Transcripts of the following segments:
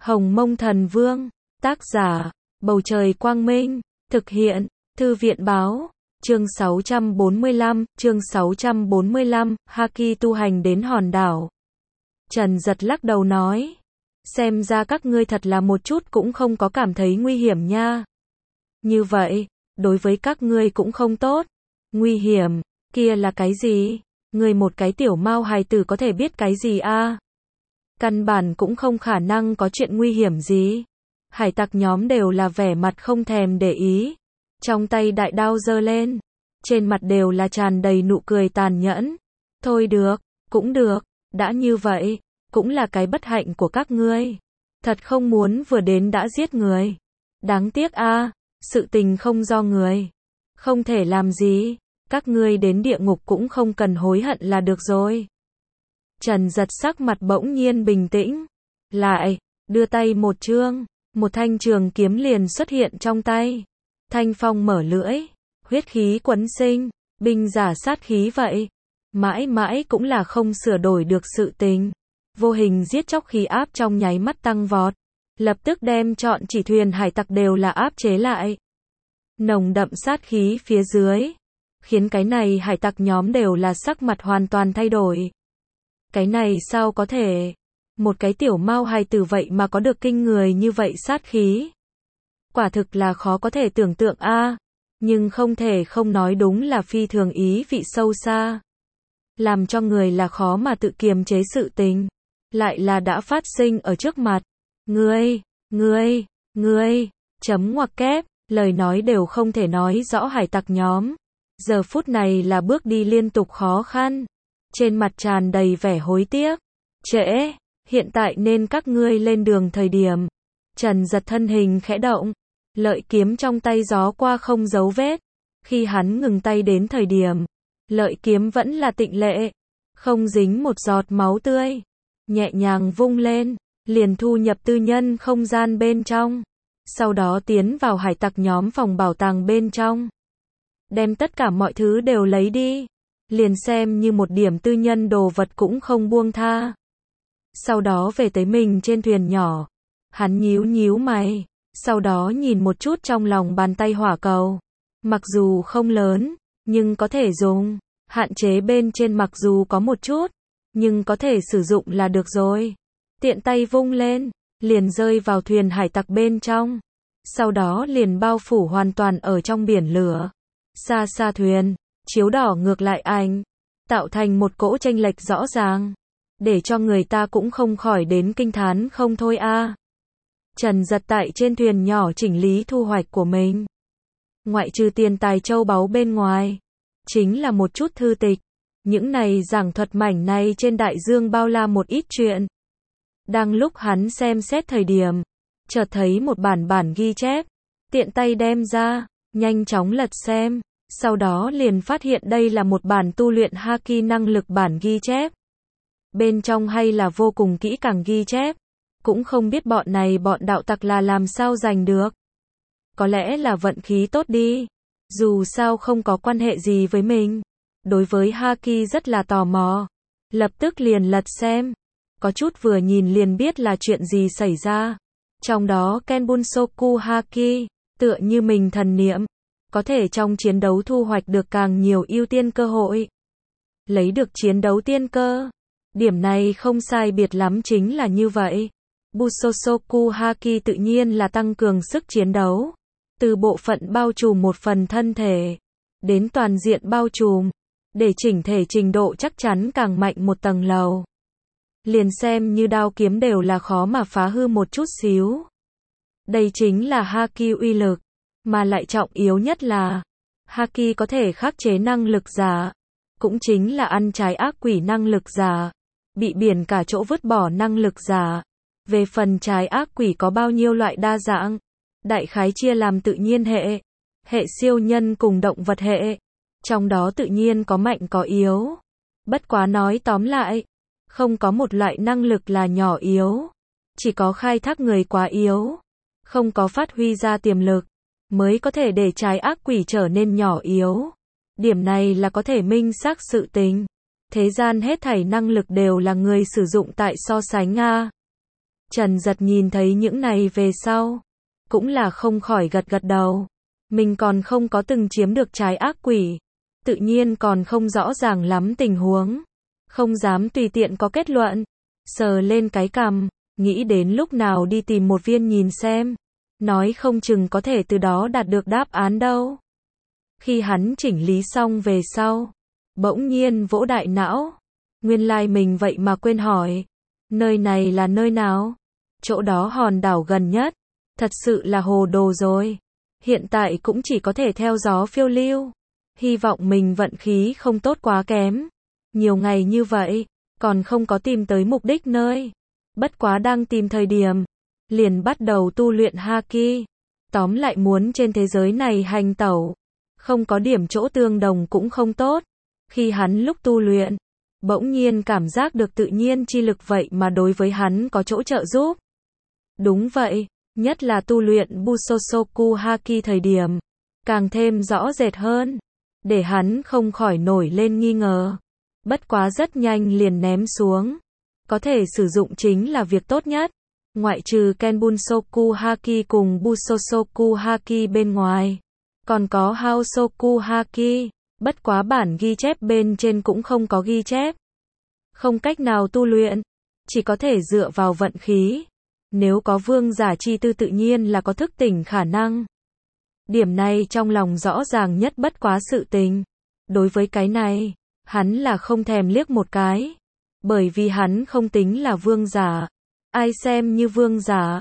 Hồng Mông Thần Vương, tác giả, Bầu Trời Quang Minh, thực hiện, Thư viện Báo, chương 645, Haki tu hành đến hòn đảo. Trần Giật lắc đầu nói, xem ra các ngươi thật là một chút cũng không có cảm thấy nguy hiểm nha. Như vậy, đối với các ngươi cũng không tốt. Nguy hiểm, kia là cái gì? Ngươi một cái tiểu mao hài tử có thể biết cái gì a? Căn bản cũng không khả năng có chuyện nguy hiểm gì. Hải tặc nhóm đều là vẻ mặt không thèm để ý. Trong tay đại đao giơ lên. Trên mặt đều là tràn đầy nụ cười tàn nhẫn. Thôi được, cũng được, đã như vậy, cũng là cái bất hạnh của các ngươi. Thật không muốn vừa đến đã giết người. Đáng tiếc a, sự tình không do người. Không thể làm gì, các ngươi đến địa ngục cũng không cần hối hận là được rồi. Trần Giật sắc mặt bỗng nhiên bình tĩnh. Lại, đưa tay một chương, một thanh trường kiếm liền xuất hiện trong tay. Thanh phong mở lưỡi, huyết khí quấn sinh, binh giả sát khí vậy. Mãi mãi cũng là không sửa đổi được sự tình. Vô hình giết chóc khí áp trong nháy mắt tăng vọt. Lập tức đem trọn chỉ thuyền hải tặc đều là áp chế lại. Nồng đậm sát khí phía dưới, khiến cái này hải tặc nhóm đều là sắc mặt hoàn toàn thay đổi. Cái này sao có thể? Một cái tiểu mao hài tử vậy mà có được kinh người như vậy sát khí. Quả thực là khó có thể tưởng tượng a, nhưng không thể không nói đúng là phi thường ý vị sâu xa. Làm cho người là khó mà tự kiềm chế sự tình, lại là đã phát sinh ở trước mặt. Ngươi, chấm ngoặc kép, lời nói đều không thể nói rõ hải tặc nhóm. Giờ phút này là bước đi liên tục khó khăn. Trên mặt tràn đầy vẻ hối tiếc. Trễ, hiện tại nên các ngươi lên đường thời điểm. Trần Giật thân hình khẽ động. Lợi kiếm trong tay gió qua không dấu vết. Khi hắn ngừng tay đến thời điểm, lợi kiếm vẫn là tịnh lệ. Không dính một giọt máu tươi. Nhẹ nhàng vung lên, liền thu nhập tư nhân không gian bên trong. Sau đó tiến vào hải tặc nhóm phòng bảo tàng bên trong. Đem tất cả mọi thứ đều lấy đi. Liền xem như một điểm tư nhân đồ vật cũng không buông tha. Sau đó về tới mình trên thuyền nhỏ. Hắn nhíu mày. Sau đó nhìn một chút trong lòng bàn tay hỏa cầu. Mặc dù không lớn, nhưng có thể dùng. Hạn chế bên trên mặc dù có một chút, nhưng có thể sử dụng là được rồi. Tiện tay vung lên, liền rơi vào thuyền hải tặc bên trong. Sau đó liền bao phủ hoàn toàn ở trong biển lửa. Xa xa thuyền, chiếu đỏ ngược lại ảnh, tạo thành một cỗ chênh lệch rõ ràng, để cho người ta cũng không khỏi đến kinh thán không thôi a. Trần Giật tại trên thuyền nhỏ chỉnh lý thu hoạch của mình. Ngoại trừ tiền tài châu báu bên ngoài, chính là một chút thư tịch. Những này giảng thuật mảnh này trên đại dương bao la một ít chuyện. Đang lúc hắn xem xét thời điểm, chợt thấy một bản ghi chép, tiện tay đem ra, nhanh chóng lật xem, sau đó liền phát hiện đây là một bản tu luyện Haki năng lực bản ghi chép. Bên trong hay là vô cùng kỹ càng ghi chép, cũng không biết bọn đạo tặc là làm sao giành được. Có lẽ là vận khí tốt đi, dù sao không có quan hệ gì với mình. Đối với Haki rất là tò mò, lập tức liền lật xem. Có chút vừa nhìn liền biết là chuyện gì xảy ra. Trong đó Kenbunsoku Haki, tựa như mình thần niệm, có thể trong chiến đấu thu hoạch được càng nhiều ưu tiên cơ hội. Lấy được chiến đấu tiên cơ. Điểm này không sai biệt lắm chính là như vậy. Busosoku Haki tự nhiên là tăng cường sức chiến đấu. Từ bộ phận bao trùm một phần thân thể, đến toàn diện bao trùm, để chỉnh thể trình độ chắc chắn càng mạnh một tầng lầu. Liền xem như đao kiếm đều là khó mà phá hư một chút xíu. Đây chính là Haki uy lực, mà lại trọng yếu nhất là Haki có thể khắc chế năng lực giả, cũng chính là ăn trái ác quỷ năng lực giả, bị biển cả chỗ vứt bỏ năng lực giả. Về phần trái ác quỷ có bao nhiêu loại đa dạng, đại khái chia làm tự nhiên hệ siêu nhân cùng động vật hệ. Trong đó tự nhiên có mạnh có yếu. Bất quá nói tóm lại, không có một loại năng lực là nhỏ yếu. Chỉ có khai thác người quá yếu, không có phát huy ra tiềm lực, mới có thể để trái ác quỷ trở nên nhỏ yếu. Điểm này là có thể minh xác sự tình. Thế gian hết thảy năng lực đều là người sử dụng tại so sánh a. Trần Giật nhìn thấy những này về sau, cũng là không khỏi gật gật đầu. Mình còn không có từng chiếm được trái ác quỷ, tự nhiên còn không rõ ràng lắm tình huống, không dám tùy tiện có kết luận. Sờ lên cái cằm, nghĩ đến lúc nào đi tìm một viên nhìn xem, nói không chừng có thể từ đó đạt được đáp án đâu. Khi hắn chỉnh lý xong về sau, bỗng nhiên vỗ đại não, nguyên lai mình vậy mà quên hỏi, nơi này là nơi nào? Chỗ đó hòn đảo gần nhất, thật sự là hồ đồ rồi. Hiện tại cũng chỉ có thể theo gió phiêu lưu. Hy vọng mình vận khí không tốt quá kém. Nhiều ngày như vậy, còn không có tìm tới mục đích nơi. Bất quá đang tìm thời điểm, liền bắt đầu tu luyện Haki. Tóm lại muốn trên thế giới này hành tẩu, không có điểm chỗ tương đồng cũng không tốt. Khi hắn lúc tu luyện, bỗng nhiên cảm giác được tự nhiên chi lực vậy mà đối với hắn có chỗ trợ giúp. Đúng vậy, nhất là tu luyện Busosoku Haki thời điểm, càng thêm rõ rệt hơn, để hắn không khỏi nổi lên nghi ngờ. Bất quá rất nhanh liền ném xuống. Có thể sử dụng chính là việc tốt nhất. Ngoại trừ Kenbunsoku Haki cùng Busosoku Haki bên ngoài, còn có Haosoku Haki. Bất quá bản ghi chép bên trên cũng không có ghi chép. Không cách nào tu luyện, chỉ có thể dựa vào vận khí. Nếu có vương giả chi tư tự nhiên là có thức tỉnh khả năng. Điểm này trong lòng rõ ràng nhất bất quá sự tình. Đối với cái này, hắn là không thèm liếc một cái. Bởi vì hắn không tính là vương giả. Ai xem như vương giả.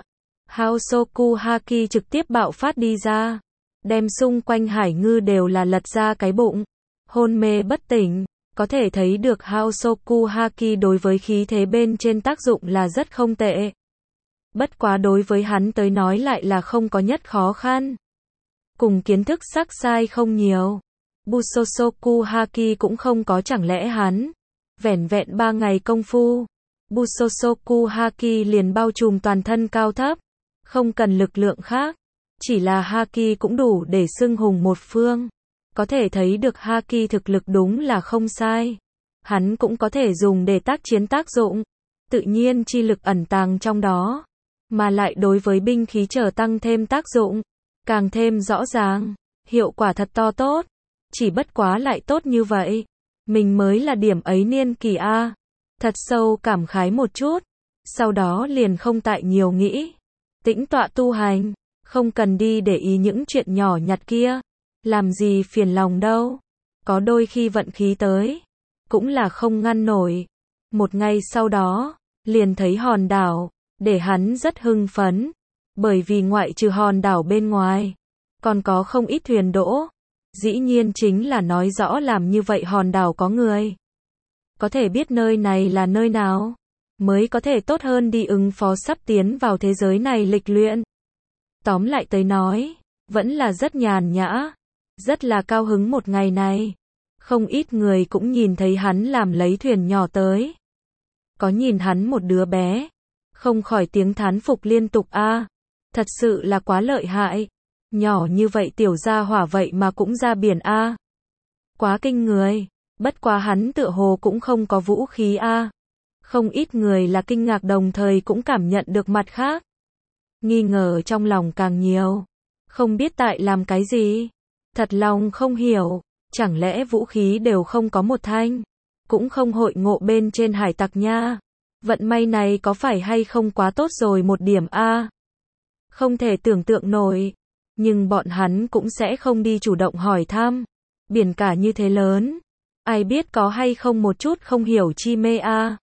Haosoku Haki trực tiếp bạo phát đi ra. Đem xung quanh hải ngư đều là lật ra cái bụng. Hôn mê bất tỉnh. Có thể thấy được Haosoku Haki đối với khí thế bên trên tác dụng là rất không tệ. Bất quá đối với hắn tới nói lại là không có nhất khó khăn. Cùng kiến thức sắc sai không nhiều. Busosoku Haki cũng không có, chẳng lẽ hắn vẻn vẹn 3 ngày công phu. Busosoku Haki liền bao trùm toàn thân cao thấp. Không cần lực lượng khác. Chỉ là Haki cũng đủ để xưng hùng một phương. Có thể thấy được Haki thực lực đúng là không sai. Hắn cũng có thể dùng để tác chiến tác dụng. Tự nhiên chi lực ẩn tàng trong đó. Mà lại đối với binh khí trở tăng thêm tác dụng. Càng thêm rõ ràng. Hiệu quả thật to tốt. Chỉ bất quá lại tốt như vậy. Mình mới là điểm ấy niên kỳ A. Thật sâu cảm khái một chút. Sau đó liền không tại nhiều nghĩ. Tĩnh tọa tu hành. Không cần đi để ý những chuyện nhỏ nhặt kia. Làm gì phiền lòng đâu. Có đôi khi vận khí tới. Cũng là không ngăn nổi. Một ngày sau đó, liền thấy hòn đảo. Để hắn rất hưng phấn. Bởi vì ngoại trừ hòn đảo bên ngoài, còn có không ít thuyền đỗ. Dĩ nhiên chính là nói rõ làm như vậy hòn đảo có người. Có thể biết nơi này là nơi nào, mới có thể tốt hơn đi ứng phó sắp tiến vào thế giới này lịch luyện. Tóm lại tới nói, vẫn là rất nhàn nhã, rất là cao hứng một ngày này. Không ít người cũng nhìn thấy hắn làm lấy thuyền nhỏ tới. Có nhìn hắn một đứa bé, không khỏi tiếng thán phục liên tục a. Thật sự là quá lợi hại. Nhỏ như vậy tiểu gia hỏa vậy mà cũng ra biển a. Quá kinh người. Bất quá hắn tựa hồ cũng không có vũ khí a. Không ít người là kinh ngạc đồng thời cũng cảm nhận được mặt khác. Nghi ngờ trong lòng càng nhiều. Không biết tại làm cái gì. Thật lòng không hiểu. Chẳng lẽ vũ khí đều không có một thanh. Cũng không hội ngộ bên trên hải tặc nha. Vận may này có phải hay không quá tốt rồi một điểm a. Không thể tưởng tượng nổi. Nhưng bọn hắn cũng sẽ không đi chủ động hỏi thăm. Biển cả như thế lớn. Ai biết có hay không một chút không hiểu chi mê a.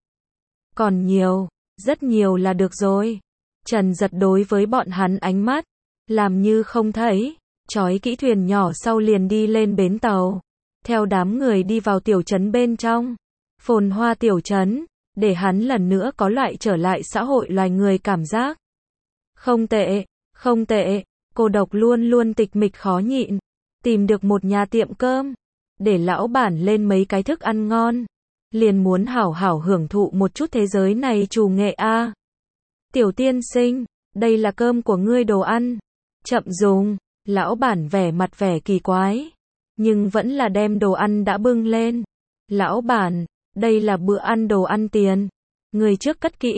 Còn nhiều, rất nhiều là được rồi. Trần Giật đối với bọn hắn ánh mắt, làm như không thấy, trói kỹ thuyền nhỏ sau liền đi lên bến tàu. Theo đám người đi vào tiểu trấn bên trong. Phồn hoa tiểu trấn, để hắn lần nữa có loại trở lại xã hội loài người cảm giác. Không tệ, không tệ, cô độc luôn luôn tịch mịch khó nhịn. Tìm được một nhà tiệm cơm, để lão bản lên mấy cái thức ăn ngon. Liền muốn hảo hảo hưởng thụ một chút thế giới này trù nghệ a. Tiểu tiên sinh, đây là cơm của ngươi đồ ăn. Chậm dùng, lão bản vẻ mặt vẻ kỳ quái. Nhưng vẫn là đem đồ ăn đã bưng lên. Lão bản, đây là bữa ăn đồ ăn tiền. Người trước cất kỹ.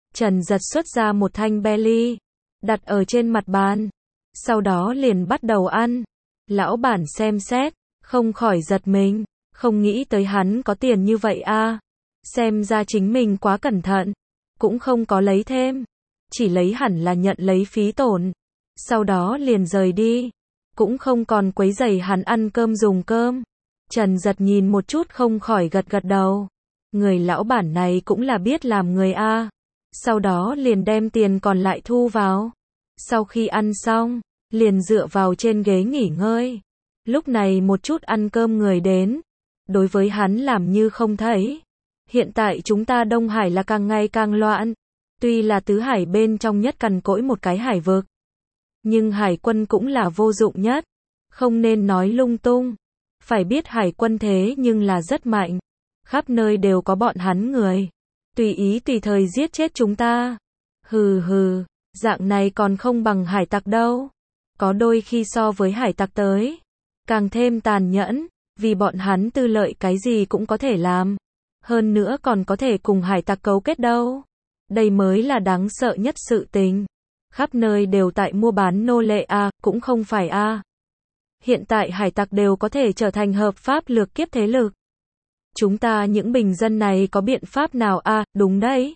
Trần Giật xuất ra một thanh Belly, đặt ở trên mặt bàn. Sau đó liền bắt đầu ăn. Lão bản xem xét, không khỏi giật mình, không nghĩ tới hắn có tiền như vậy a. Xem ra chính mình quá cẩn thận, cũng không có lấy thêm, chỉ lấy hẳn là nhận lấy phí tổn. Sau đó liền rời đi, cũng không còn quấy rầy hắn ăn cơm dùng cơm. Trần Giật nhìn một chút không khỏi gật gật đầu. Người lão bản này cũng là biết làm người a. Sau đó liền đem tiền còn lại thu vào. Sau khi ăn xong, liền dựa vào trên ghế nghỉ ngơi. Lúc này một chút ăn cơm người đến, đối với hắn làm như không thấy. Hiện tại chúng ta Đông Hải là càng ngày càng loạn. Tuy là tứ hải bên trong nhất cằn cỗi một cái hải vực, nhưng hải quân cũng là vô dụng nhất. Không nên nói lung tung. Phải biết hải quân thế nhưng là rất mạnh. Khắp nơi đều có bọn hắn người. Tùy ý tùy thời giết chết chúng ta. Hừ hừ, dạng này còn không bằng hải tặc đâu. Có đôi khi so với hải tặc tới, càng thêm tàn nhẫn, vì bọn hắn tư lợi cái gì cũng có thể làm. Hơn nữa còn có thể cùng hải tặc cấu kết đâu. Đây mới là đáng sợ nhất sự tình. Khắp nơi đều tại mua bán nô lệ a, cũng không phải a. Hiện tại hải tặc đều có thể trở thành hợp pháp lược kiếp thế lực. Chúng ta những bình dân này có biện pháp nào a? Đúng đấy.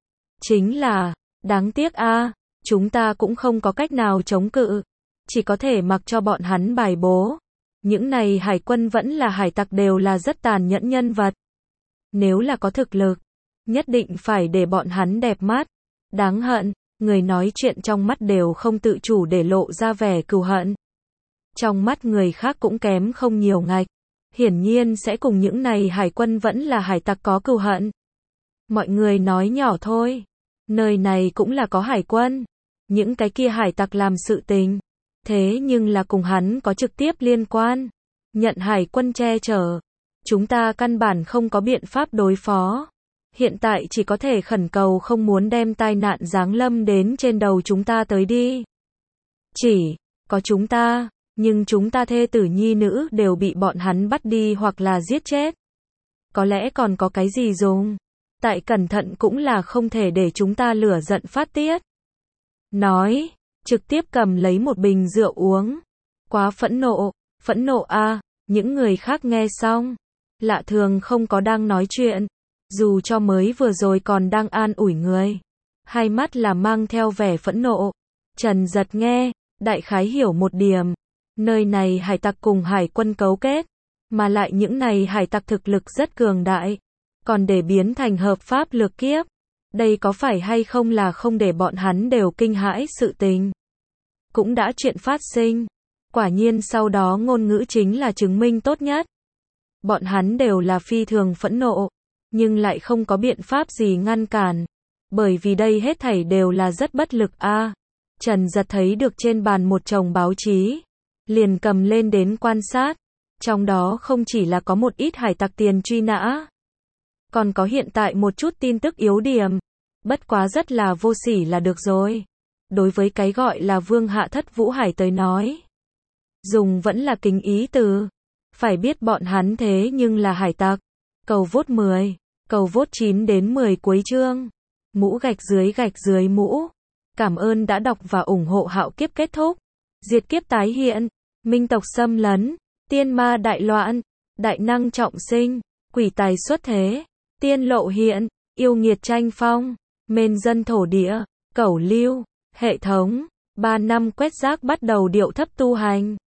Chính là, đáng tiếc a, chúng ta cũng không có cách nào chống cự. Chỉ có thể mặc cho bọn hắn bài bố. Những này hải quân vẫn là hải tặc đều là rất tàn nhẫn nhân vật. Nếu là có thực lực, nhất định phải để bọn hắn đẹp mắt. Đáng hận, người nói chuyện trong mắt đều không tự chủ để lộ ra vẻ cừu hận. Trong mắt người khác cũng kém không nhiều ngạch. Hiển nhiên sẽ cùng những này hải quân vẫn là hải tặc có cừu hận. Mọi người nói nhỏ thôi. Nơi này cũng là có hải quân. Những cái kia hải tặc làm sự tình. Thế nhưng là cùng hắn có trực tiếp liên quan. Nhận hải quân che chở. Chúng ta căn bản không có biện pháp đối phó. Hiện tại chỉ có thể khẩn cầu không muốn đem tai nạn giáng lâm đến trên đầu chúng ta tới đi. Chỉ có chúng ta, nhưng chúng ta thê tử nhi nữ đều bị bọn hắn bắt đi hoặc là giết chết. Có lẽ còn có cái gì dùng. Tại cẩn thận cũng là không thể để chúng ta lửa giận phát tiết. Nói, trực tiếp cầm lấy một bình rượu uống. Quá phẫn nộ a. Những người khác nghe xong, lạ thường không có đang nói chuyện. Dù cho mới vừa rồi còn đang an ủi người. Hai mắt là mang theo vẻ phẫn nộ. Trần Giật nghe, đại khái hiểu một điểm. Nơi này hải tặc cùng hải quân cấu kết. Mà lại những này hải tặc thực lực rất cường đại. Còn để biến thành hợp pháp lược kiếp. Đây có phải hay không là không để bọn hắn đều kinh hãi sự tình. Cũng đã chuyện phát sinh. Quả nhiên sau đó ngôn ngữ chính là chứng minh tốt nhất. Bọn hắn đều là phi thường phẫn nộ. Nhưng lại không có biện pháp gì ngăn cản. Bởi vì đây hết thảy đều là rất bất lực a. Trần Giật thấy được trên bàn một chồng báo chí. Liền cầm lên đến quan sát. Trong đó không chỉ là có một ít hải tặc tiền truy nã. Còn có hiện tại một chút tin tức yếu điểm. Bất quá rất là vô sỉ là được rồi. Đối với cái gọi là vương hạ thất vũ hải tới nói. Dùng vẫn là kính ý từ. Phải biết bọn hắn thế nhưng là hải tặc. Cầu vote 10. Cầu vote 9 đến 10 cuối chương. Mũ gạch dưới mũ. Cảm ơn đã đọc và ủng hộ Hạo Kiếp kết thúc. Diệt kiếp tái hiện. Minh tộc xâm lấn. Tiên ma đại loạn. Đại năng trọng sinh. Quỷ tài xuất thế. Tiên lộ hiện. Yêu nghiệt tranh phong. Mên dân thổ địa. Cẩu lưu. Hệ thống. 3 năm quét rác bắt đầu điệu thấp tu hành.